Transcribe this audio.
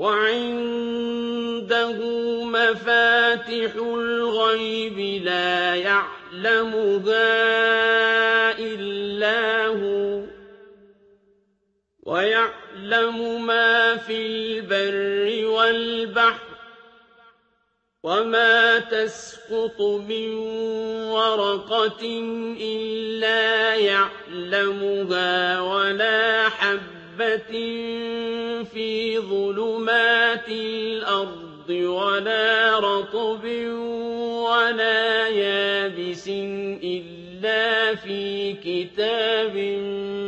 وَعِندَهُ مَفَاتِحُ الْغَيْبِ لَا يَعْلَمُهَا إِلَّا هُوَ وَيَعْلَمُ مَا فِي الْبَرِّ وَالْبَحْرِ وَمَا تَسْقُطُ مِن وَرَقَةٍ إِلَّا يَعْلَمُهَا وَلَا حَبَّةٍ فِي ظُلُمَاتِ الْأَرْضِ وَلَا رَطْبٍ وَلَا يَابِسٍ إِلَّا فِي كِتَابٍ